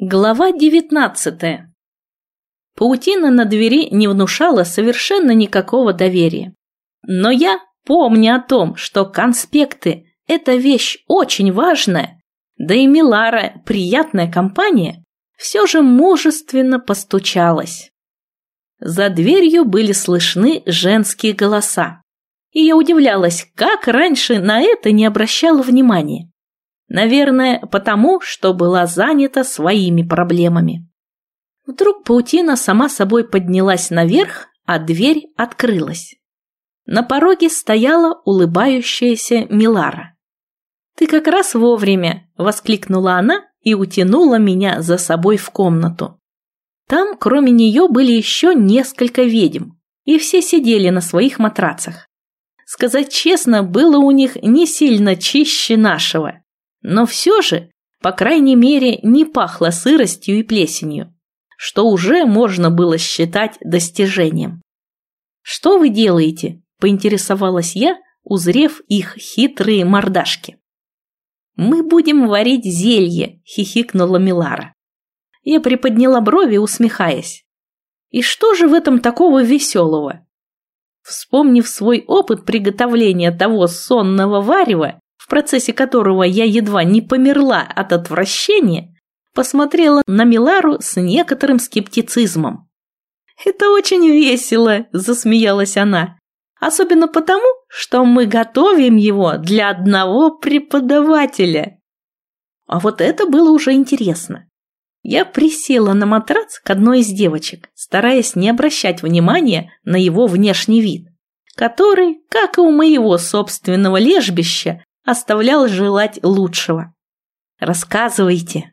Глава 19. Паутина на двери не внушала совершенно никакого доверия. Но я, помня о том, что конспекты – это вещь очень важная, да и Милара – приятная компания, все же мужественно постучалась. За дверью были слышны женские голоса, и я удивлялась, как раньше на это не обращала внимания. Наверное, потому, что была занята своими проблемами. Вдруг паутина сама собой поднялась наверх, а дверь открылась. На пороге стояла улыбающаяся Милара. «Ты как раз вовремя!» – воскликнула она и утянула меня за собой в комнату. Там, кроме нее, были еще несколько ведьм, и все сидели на своих матрацах. Сказать честно, было у них не сильно чище нашего. Но все же, по крайней мере, не пахло сыростью и плесенью, что уже можно было считать достижением. «Что вы делаете?» – поинтересовалась я, узрев их хитрые мордашки. «Мы будем варить зелье», – хихикнула Милара. Я приподняла брови, усмехаясь. «И что же в этом такого веселого?» Вспомнив свой опыт приготовления того сонного варева, в процессе которого я едва не померла от отвращения, посмотрела на Милару с некоторым скептицизмом. «Это очень весело», – засмеялась она, «особенно потому, что мы готовим его для одного преподавателя». А вот это было уже интересно. Я присела на матрац к одной из девочек, стараясь не обращать внимания на его внешний вид, который, как и у моего собственного лежбища, оставлял желать лучшего. «Рассказывайте».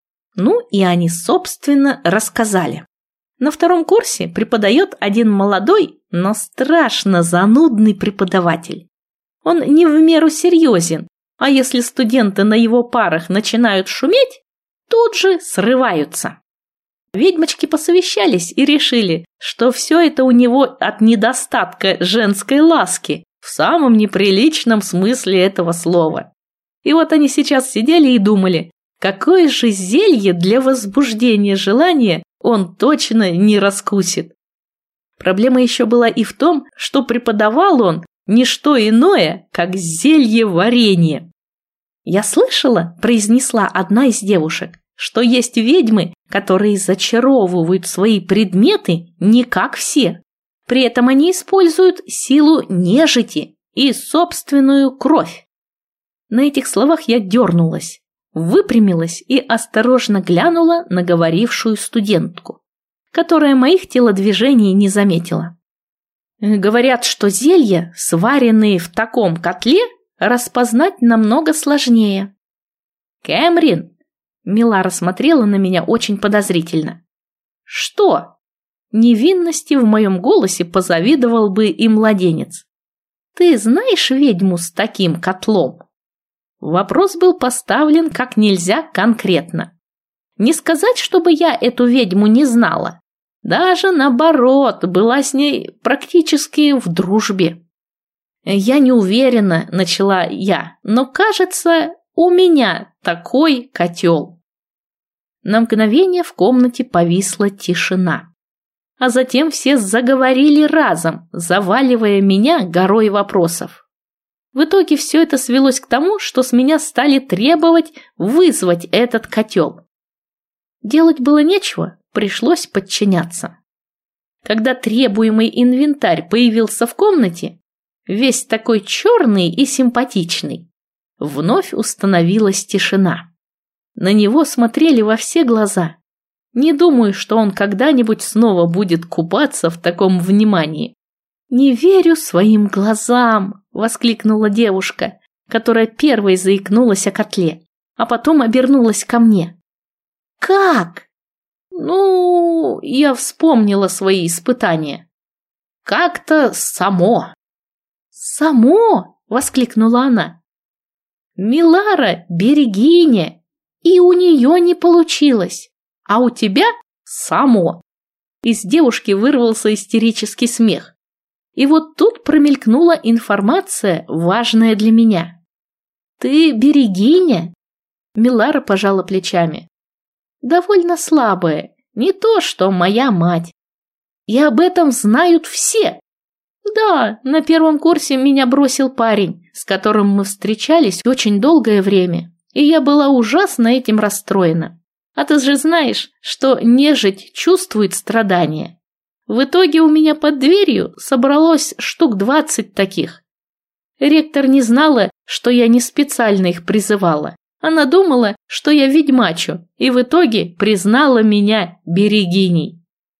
Ну и они, собственно, рассказали. На втором курсе преподает один молодой, но страшно занудный преподаватель. Он не в меру серьезен, а если студенты на его парах начинают шуметь, тут же срываются. Ведьмочки посовещались и решили, что все это у него от недостатка женской ласки, в самом неприличном смысле этого слова. И вот они сейчас сидели и думали, какое же зелье для возбуждения желания он точно не раскусит. Проблема еще была и в том, что преподавал он не что иное, как зелье варенье. «Я слышала», – произнесла одна из девушек, что есть ведьмы, которые зачаровывают свои предметы не как все. При этом они используют силу нежити и собственную кровь. На этих словах я дернулась, выпрямилась и осторожно глянула на говорившую студентку, которая моих телодвижений не заметила. Говорят, что зелья, сваренные в таком котле, распознать намного сложнее. «Кэмрин!» – Милара смотрела на меня очень подозрительно. «Что?» Невинности в моем голосе позавидовал бы и младенец. «Ты знаешь ведьму с таким котлом?» Вопрос был поставлен как нельзя конкретно. Не сказать, чтобы я эту ведьму не знала. Даже наоборот, была с ней практически в дружбе. «Я не уверена», – начала я, – «но, кажется, у меня такой котел». На мгновение в комнате повисла тишина. А затем все заговорили разом, заваливая меня горой вопросов. В итоге все это свелось к тому, что с меня стали требовать вызвать этот котел. Делать было нечего, пришлось подчиняться. Когда требуемый инвентарь появился в комнате, весь такой черный и симпатичный, вновь установилась тишина. На него смотрели во все глаза. Не думаю, что он когда-нибудь снова будет купаться в таком внимании. «Не верю своим глазам!» – воскликнула девушка, которая первой заикнулась о котле, а потом обернулась ко мне. «Как?» «Ну, я вспомнила свои испытания. Как-то само». «Само?» – воскликнула она. «Милара – берегиня, и у нее не получилось. А у тебя само». Из девушки вырвался истерический смех. И вот тут промелькнула информация, важная для меня. «Ты берегиня?» Милара пожала плечами. довольно слабое, не то что моя мать. И об этом знают все. Да, на первом курсе меня бросил парень, с которым мы встречались очень долгое время, и я была ужасно этим расстроена. А ты же знаешь, что нежить чувствует страдания. В итоге у меня под дверью собралось штук 20 таких. Ректор не знала, что я не специально их призывала. Она думала, что я ведьмачу, и в итоге признала меня берегиней.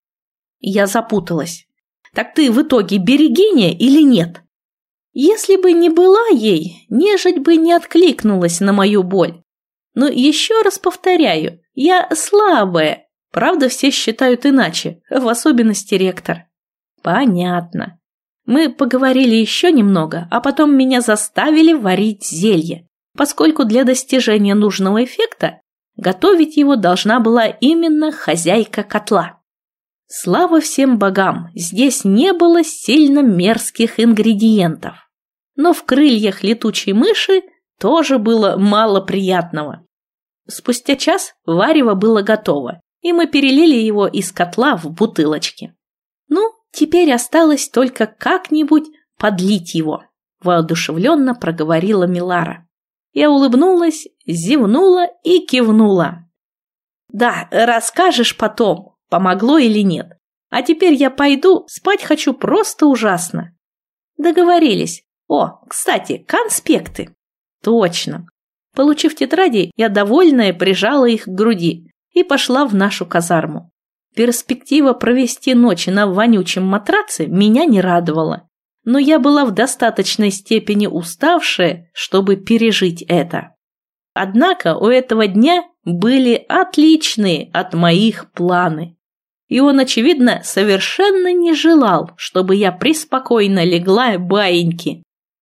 Я запуталась. Так ты в итоге берегиня или нет? Если бы не была ей, нежить бы не откликнулась на мою боль. Но еще раз повторяю, я слабая. Правда, все считают иначе, в особенности ректор. Понятно. Мы поговорили еще немного, а потом меня заставили варить зелье, поскольку для достижения нужного эффекта готовить его должна была именно хозяйка котла. Слава всем богам, здесь не было сильно мерзких ингредиентов. Но в крыльях летучей мыши тоже было мало приятного. Спустя час варево было готово, и мы перелили его из котла в бутылочки. Ну, теперь осталось только как-нибудь подлить его, воодушевленно проговорила Милара. Я улыбнулась, зевнула и кивнула. Да, расскажешь потом, помогло или нет. А теперь я пойду, спать хочу просто ужасно. Договорились. О, кстати, конспекты. Точно. Получив тетради, я довольная прижала их к груди и пошла в нашу казарму. Перспектива провести ночь на вонючем матраце меня не радовала, но я была в достаточной степени уставшая, чтобы пережить это. Однако у этого дня были отличные от моих планы. И он, очевидно, совершенно не желал, чтобы я преспокойно легла баиньки.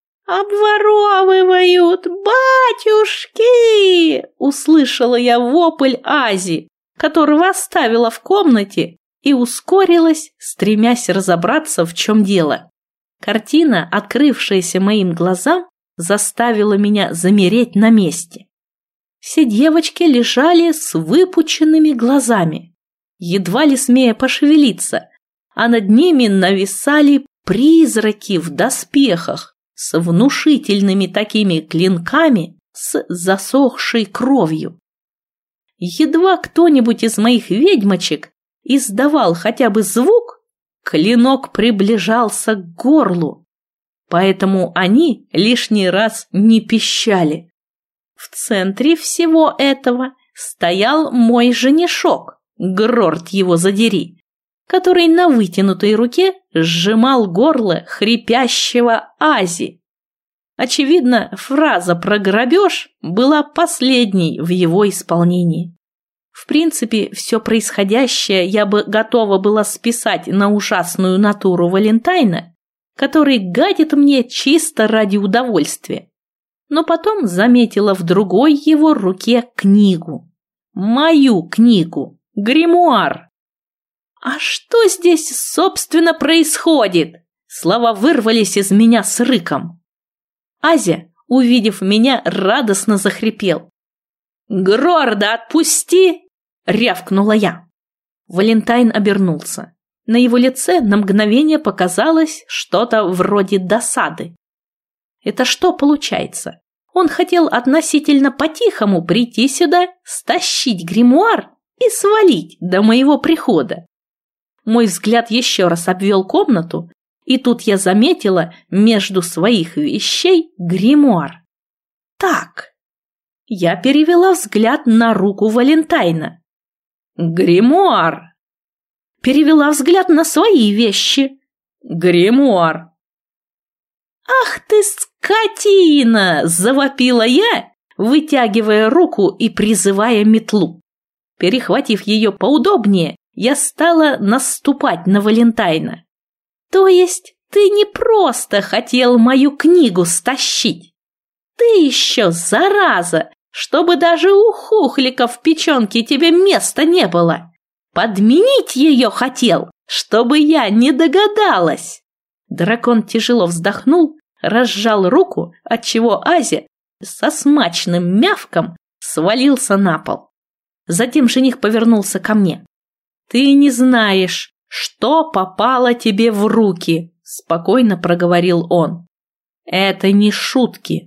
«Обворовывают, батюшки!» Услышала я вопль Ази, которого оставила в комнате, и ускорилась, стремясь разобраться, в чем дело. Картина, открывшаяся моим глазам, заставила меня замереть на месте. Все девочки лежали с выпученными глазами, едва ли смея пошевелиться, а над ними нависали призраки в доспехах с внушительными такими клинками с засохшей кровью. Едва кто-нибудь из моих ведьмочек издавал хотя бы звук, клинок приближался к горлу, поэтому они лишний раз не пищали. В центре всего этого стоял мой женишок, Грорт его задери, который на вытянутой руке сжимал горло хрипящего Ази. Очевидно, фраза про грабеж была последней в его исполнении. В принципе, все происходящее я бы готова была списать на ужасную натуру Валентайна, который гадит мне чисто ради удовольствия. Но потом заметила в другой его руке книгу. Мою книгу. Гримуар. «А что здесь, собственно, происходит?» Слова вырвались из меня с рыком. Азя, увидев меня, радостно захрипел. «Грорда, отпусти!» — рявкнула я. Валентайн обернулся. На его лице на мгновение показалось что-то вроде досады. Это что получается? Он хотел относительно по-тихому прийти сюда, стащить гримуар и свалить до моего прихода. Мой взгляд еще раз обвел комнату, и тут я заметила между своих вещей гримуар. Так, я перевела взгляд на руку Валентайна. Гримуар. Перевела взгляд на свои вещи. Гримуар. «Ах ты, скотина!» – завопила я, вытягивая руку и призывая метлу. Перехватив ее поудобнее, я стала наступать на Валентайна. «То есть ты не просто хотел мою книгу стащить? Ты еще, зараза, чтобы даже у хухлика в печенке тебе места не было. Подменить ее хотел, чтобы я не догадалась». Дракон тяжело вздохнул, разжал руку, отчего Азя со смачным мявком свалился на пол. Затем жених повернулся ко мне. «Ты не знаешь, что попало тебе в руки», – спокойно проговорил он. «Это не шутки.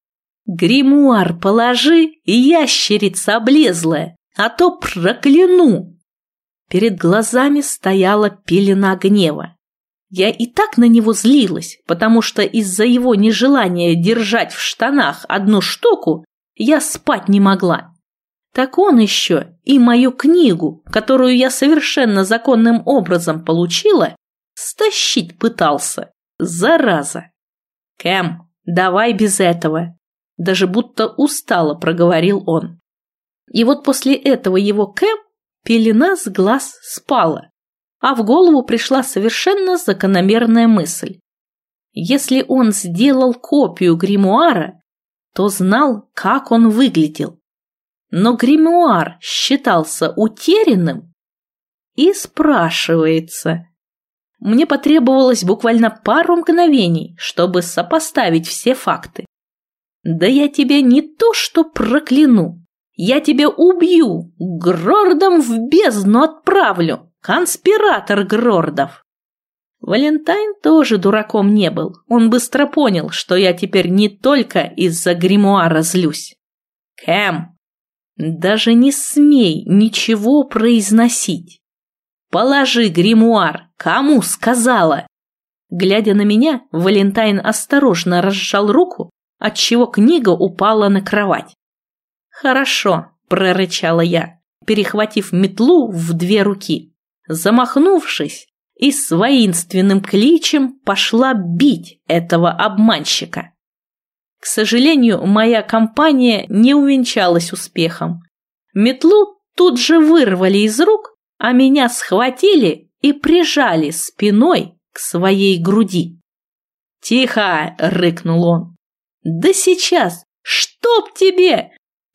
Гримуар положи, ящерица облезлая, а то прокляну». Перед глазами стояла пелена гнева. Я и так на него злилась, потому что из-за его нежелания держать в штанах одну штуку я спать не могла. Так он еще и мою книгу, которую я совершенно законным образом получила, стащить пытался. Зараза! «Кэм, давай без этого!» Даже будто устало проговорил он. И вот после этого его «Кэм» пелена с глаз спала, а в голову пришла совершенно закономерная мысль. Если он сделал копию гримуара, то знал, как он выглядел. Но гримуар считался утерянным. И спрашивается. Мне потребовалось буквально пару мгновений, чтобы сопоставить все факты. Да я тебя не то что прокляну, я тебя убью, Грордом в бездну отправлю, конспиратор Грордов. Валентайн тоже дураком не был, он быстро понял, что я теперь не только из-за гримуара злюсь. «Кэм, даже не смей ничего произносить. Положи гримуар, кому сказала?» Глядя на меня, Валентайн осторожно разжал руку, отчего книга упала на кровать. «Хорошо», – прорычала я, перехватив метлу в 2 руки. Замахнувшись и с воинственным кличем пошла бить этого обманщика. К сожалению, моя кампания не увенчалась успехом. Метлу тут же вырвали из рук, а меня схватили и прижали спиной к своей груди. «Тихо!» – рыкнул он. «Да сейчас! Чтоб тебе!»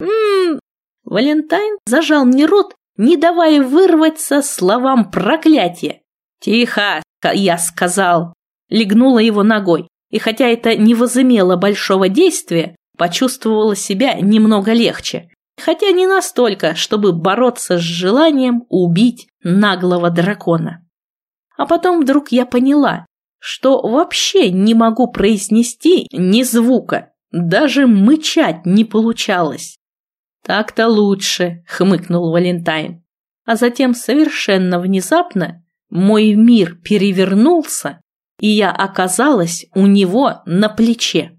Валентайн зажал мне рот, не давая вырваться словам проклятия. «Тихо!» – я сказал. Легнула его ногой, и хотя это не возымело большого действия, почувствовала себя немного легче. Хотя не настолько, чтобы бороться с желанием убить наглого дракона. А потом вдруг я поняла, что вообще не могу произнести ни звука, даже мычать не получалось. «Так-то лучше», — хмыкнул Валентайн. А затем совершенно внезапно мой мир перевернулся, и я оказалась у него на плече.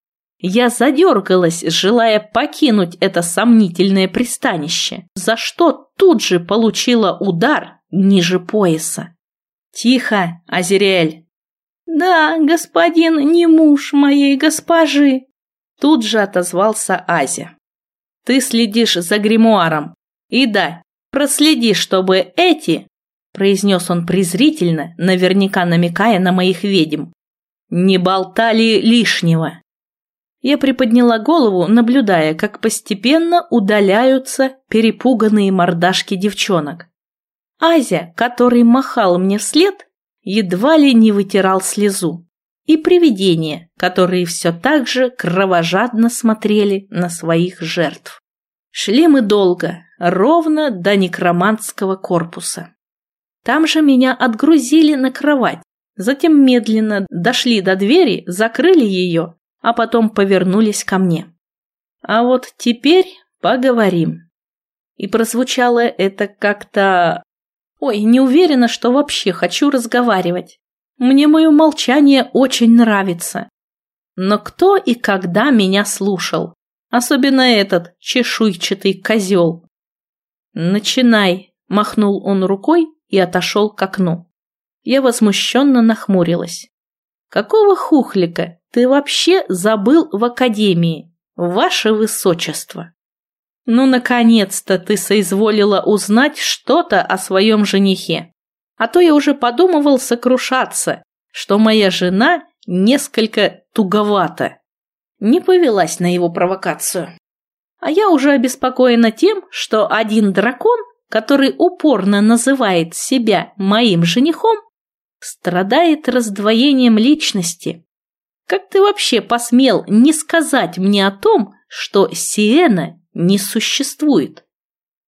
Я задергалась, желая покинуть это сомнительное пристанище, за что тут же получила удар ниже пояса. «Тихо, Азириэль!» «Да, господин не муж моей госпожи!» Тут же отозвался Азя. «Ты следишь за гримуаром. И да, проследи, чтобы эти...» произнес он презрительно, наверняка намекая на моих ведьм. «Не болтали лишнего!» Я приподняла голову, наблюдая, как постепенно удаляются перепуганные мордашки девчонок. Азя, который махал мне вслед, едва ли не вытирал слезу. И привидения, которые все так же кровожадно смотрели на своих жертв. Шли мы долго, ровно до некромантского корпуса. Там же меня отгрузили на кровать, затем медленно дошли до двери, закрыли ее, а потом повернулись ко мне. «А вот теперь поговорим». И прозвучало это как-то... Ой, не уверена, что вообще хочу разговаривать. Мне мое молчание очень нравится. Но кто и когда меня слушал? Особенно этот чешуйчатый козел. «Начинай», – махнул он рукой и отошел к окну. Я возмущенно нахмурилась. «Какого хухлика ты вообще забыл в академии, ваше высочество?» «Ну, наконец-то ты соизволила узнать что-то о своем женихе. А то я уже подумывал сокрушаться, что моя жена несколько туговата». Не повелась на его провокацию. А я уже обеспокоена тем, что один дракон, который упорно называет себя моим женихом, страдает раздвоением личности. Как ты вообще посмел не сказать мне о том, что Сиена не существует?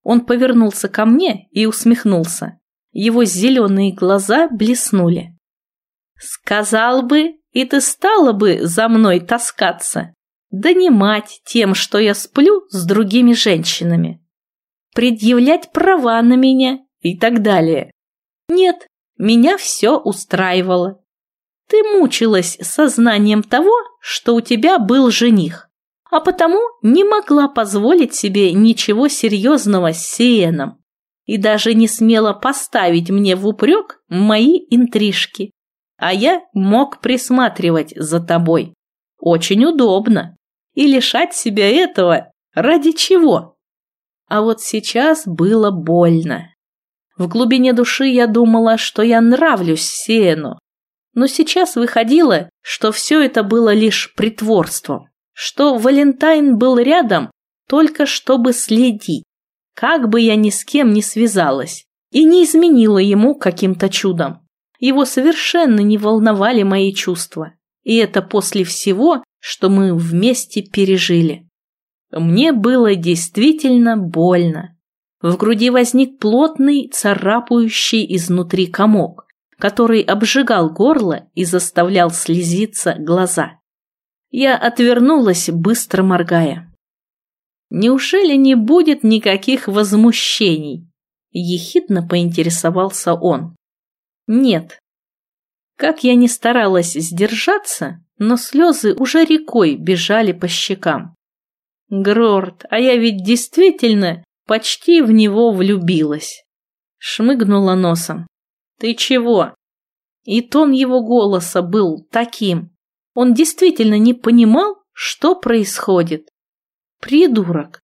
Он повернулся ко мне и усмехнулся. Его зеленые глаза блеснули. «Сказал бы, и ты стала бы за мной таскаться, донимать тем, что я сплю с другими женщинами, предъявлять права на меня и так далее. Нет, меня все устраивало. Ты мучилась сознанием того, что у тебя был жених, а потому не могла позволить себе ничего серьезного с Сиеном и даже не смела поставить мне в упрек мои интрижки. А я мог присматривать за тобой. Очень удобно. И лишать себя этого ради чего? А вот сейчас было больно. В глубине души я думала, что я нравлюсь Сиену. Но сейчас выходило, что все это было лишь притворством. Что Валентайн был рядом только чтобы следить. Как бы я ни с кем не связалась и не изменила ему каким-то чудом. Его совершенно не волновали мои чувства. И это после всего, что мы вместе пережили. Мне было действительно больно. В груди возник плотный, царапающий изнутри комок, который обжигал горло и заставлял слезиться глаза. Я отвернулась, быстро моргая. «Неужели не будет никаких возмущений?» – ехидно поинтересовался он. «Нет». Как я ни старалась сдержаться, но слезы уже рекой бежали по щекам. «Грорт, а я ведь действительно почти в него влюбилась». Шмыгнула носом. «Ты чего?» И тон его голоса был таким. Он действительно не понимал, что происходит. Придурок.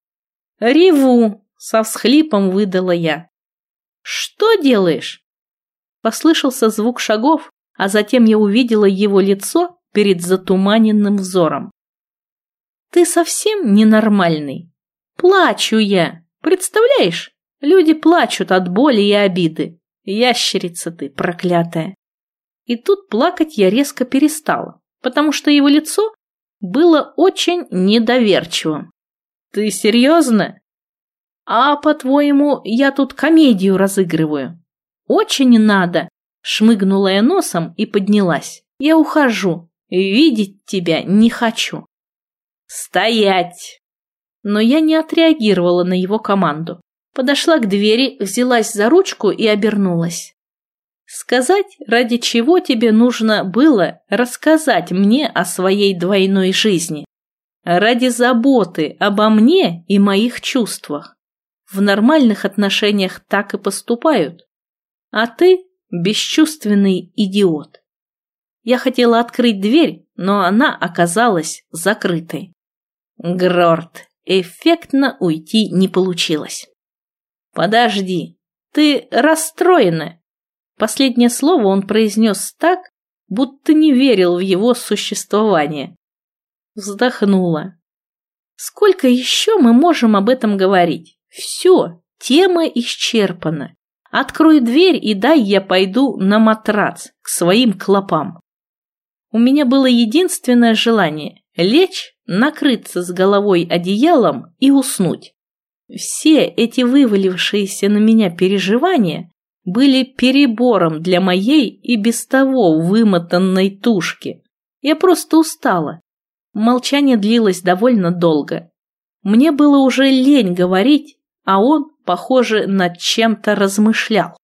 «Реву!» — со всхлипом выдала я. «Что делаешь?» Послышался звук шагов, а затем я увидела его лицо перед затуманенным взором. «Ты совсем ненормальный. Плачу я. Представляешь? Люди плачут от боли и обиды. Ящерица ты, проклятая!» И тут плакать я резко перестала, потому что его лицо было очень недоверчивым. «Ты серьезно? А, по-твоему, я тут комедию разыгрываю?» «Очень надо!» – шмыгнула я носом и поднялась. «Я ухожу. Видеть тебя не хочу». «Стоять!» Но я не отреагировала на его команду. Подошла к двери, взялась за ручку и обернулась. «Сказать, ради чего тебе нужно было рассказать мне о своей двойной жизни? Ради заботы обо мне и моих чувствах. В нормальных отношениях так и поступают. А ты бесчувственный идиот». Я хотела открыть дверь, но она оказалась закрытой. Грорт, эффектно уйти не получилось. «Подожди, ты расстроена». Последнее слово он произнес так, будто не верил в его существование. Вздохнула. «Сколько еще мы можем об этом говорить? Все, тема исчерпана. Открой дверь и дай я пойду на матрац к своим клопам». У меня было единственное желание – лечь, накрыться с головой одеялом и уснуть. Все эти вывалившиеся на меня переживания были перебором для моей и без того вымотанной тушки. Я просто устала. Молчание длилось довольно долго. Мне было уже лень говорить, а он, похоже, над чем-то размышлял.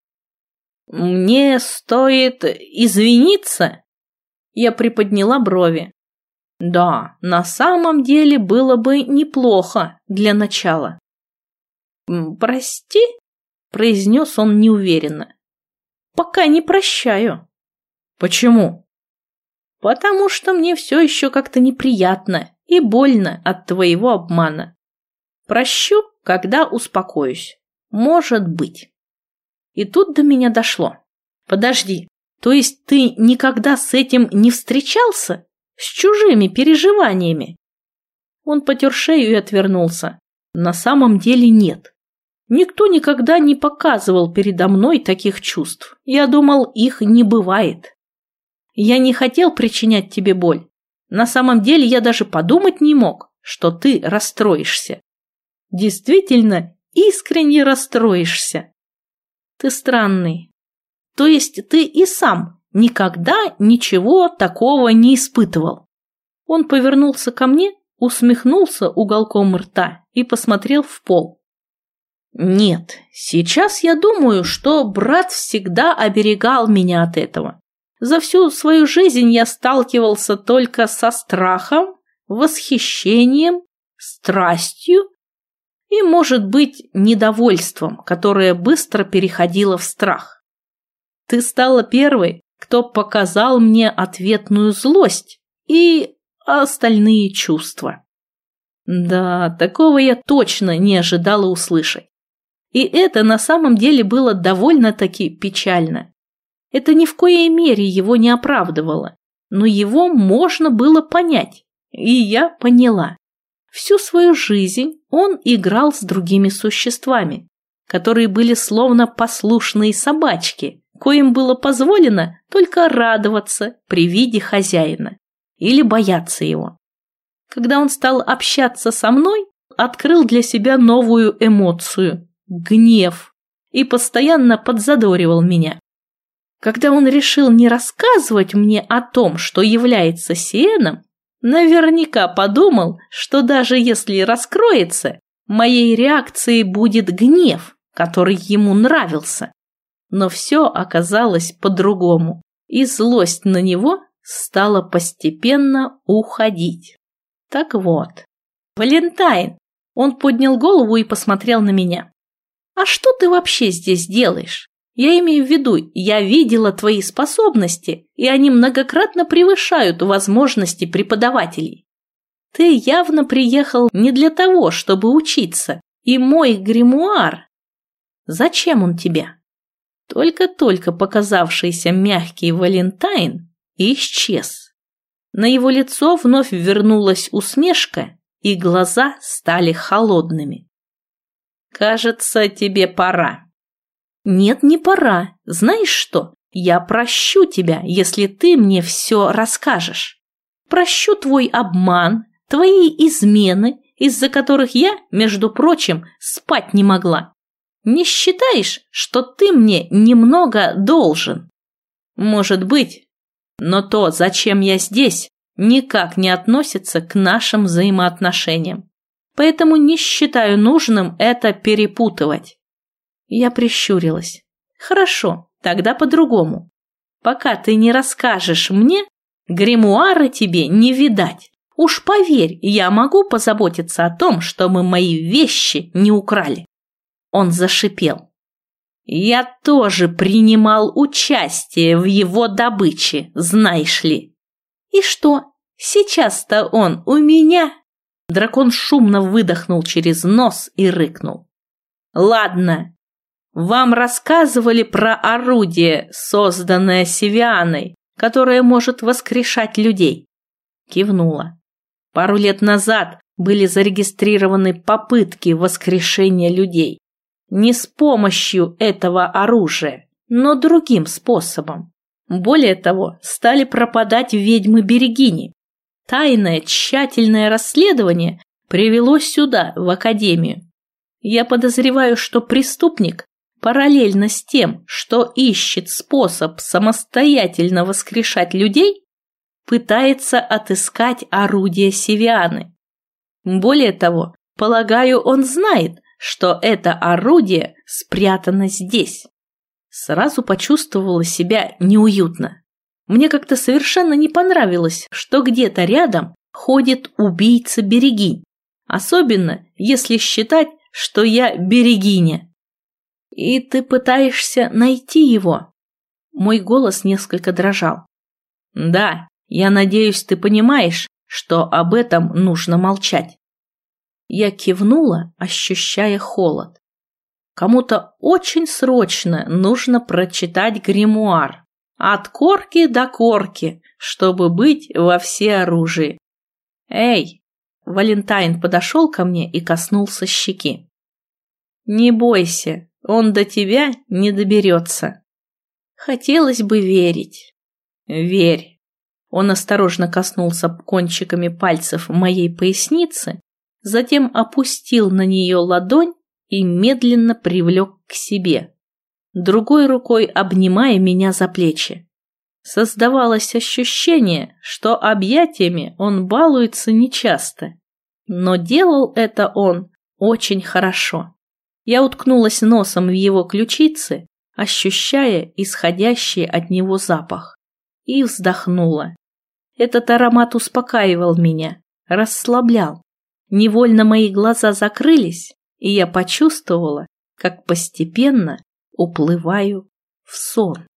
«Мне стоит извиниться?» Я приподняла брови. Да, на самом деле было бы неплохо для начала. «Прости?» – произнес он неуверенно. «Пока не прощаю». «Почему?» «Потому что мне все еще как-то неприятно и больно от твоего обмана. Прощу, когда успокоюсь. Может быть». И тут до меня дошло. «Подожди, то есть ты никогда с этим не встречался? С чужими переживаниями?» Он потер шею и отвернулся. «На самом деле нет. Никто никогда не показывал передо мной таких чувств. Я думал, их не бывает. Я не хотел причинять тебе боль. На самом деле я даже подумать не мог, что ты расстроишься. Действительно искренне расстроишься. Ты странный. То есть ты и сам никогда ничего такого не испытывал. Он повернулся ко мне, усмехнулся уголком рта и посмотрел в пол. Нет, сейчас я думаю, что брат всегда оберегал меня от этого. За всю свою жизнь я сталкивался только со страхом, восхищением, страстью и, может быть, недовольством, которое быстро переходило в страх. Ты стала первой, кто показал мне ответную злость и остальные чувства. Да, такого я точно не ожидала услышать. И это на самом деле было довольно-таки печально. Это ни в коей мере его не оправдывало, но его можно было понять, и я поняла. Всю свою жизнь он играл с другими существами, которые были словно послушные собачки, коим было позволено только радоваться при виде хозяина или бояться его. Когда он стал общаться со мной, открыл для себя новую эмоцию – гнев, и постоянно подзадоривал меня. Когда он решил не рассказывать мне о том, что является Сиеном, наверняка подумал, что даже если раскроется, моей реакцией будет гнев, который ему нравился. Но все оказалось по-другому, и злость на него стала постепенно уходить. Так вот, Валентайн, он поднял голову и посмотрел на меня. А что ты вообще здесь делаешь? Я имею в виду, я видела твои способности, и они многократно превышают возможности преподавателей. Ты явно приехал не для того, чтобы учиться, и мой гримуар. Зачем он тебе? Только-только показавшийся мягкий Валентайн исчез. На его лицо вновь вернулась усмешка, и глаза стали холодными. «Кажется, тебе пора». «Нет, не пора. Знаешь что? Я прощу тебя, если ты мне все расскажешь. Прощу твой обман, твои измены, из-за которых я, между прочим, спать не могла. Не считаешь, что ты мне немного должен? Может быть, но то, зачем я здесь, никак не относится к нашим взаимоотношениям. Поэтому не считаю нужным это перепутывать». Я прищурилась. «Хорошо, тогда по-другому. Пока ты не расскажешь мне, гримуара тебе не видать. Уж поверь, я могу позаботиться о том, чтобы мои вещи не украли». Он зашипел. «Я тоже принимал участие в его добыче, знаешь ли». «И что, сейчас-то он у меня?» Дракон шумно выдохнул через нос и рыкнул. «Ладно, вам рассказывали про орудие, созданное Сивианой, которое может воскрешать людей?» Кивнула. «Пару лет назад были зарегистрированы попытки воскрешения людей. Не с помощью этого оружия, но другим способом. Более того, стали пропадать ведьмы-берегини. Тайное, тщательное расследование привело сюда, в Академию. Я подозреваю, что преступник, параллельно с тем, что ищет способ самостоятельно воскрешать людей, пытается отыскать орудие Сивианы. Более того, полагаю, он знает, что это орудие спрятано здесь. Сразу почувствовала себя неуютно. Мне как-то совершенно не понравилось, что где-то рядом ходит убийца-берегинь, особенно если считать, что я берегиня. И ты пытаешься найти его? Мой голос несколько дрожал. Да, я надеюсь, ты понимаешь, что об этом нужно молчать. Я кивнула, ощущая холод. Кому-то очень срочно нужно прочитать гримуар. От корки до корки, чтобы быть во всеоружии. Эй! Валентайн подошел ко мне и коснулся щеки. Не бойся, он до тебя не доберется. Хотелось бы верить. Верь. Он осторожно коснулся кончиками пальцев моей поясницы, затем опустил на нее ладонь и медленно привлек к себе, другой рукой обнимая меня за плечи. Создавалось ощущение, что объятиями он балуется нечасто, но делал это он очень хорошо. Я уткнулась носом в его ключицы, ощущая исходящий от него запах, и вздохнула. Этот аромат успокаивал меня, расслаблял. Невольно мои глаза закрылись, и я почувствовала, как постепенно уплываю в сон.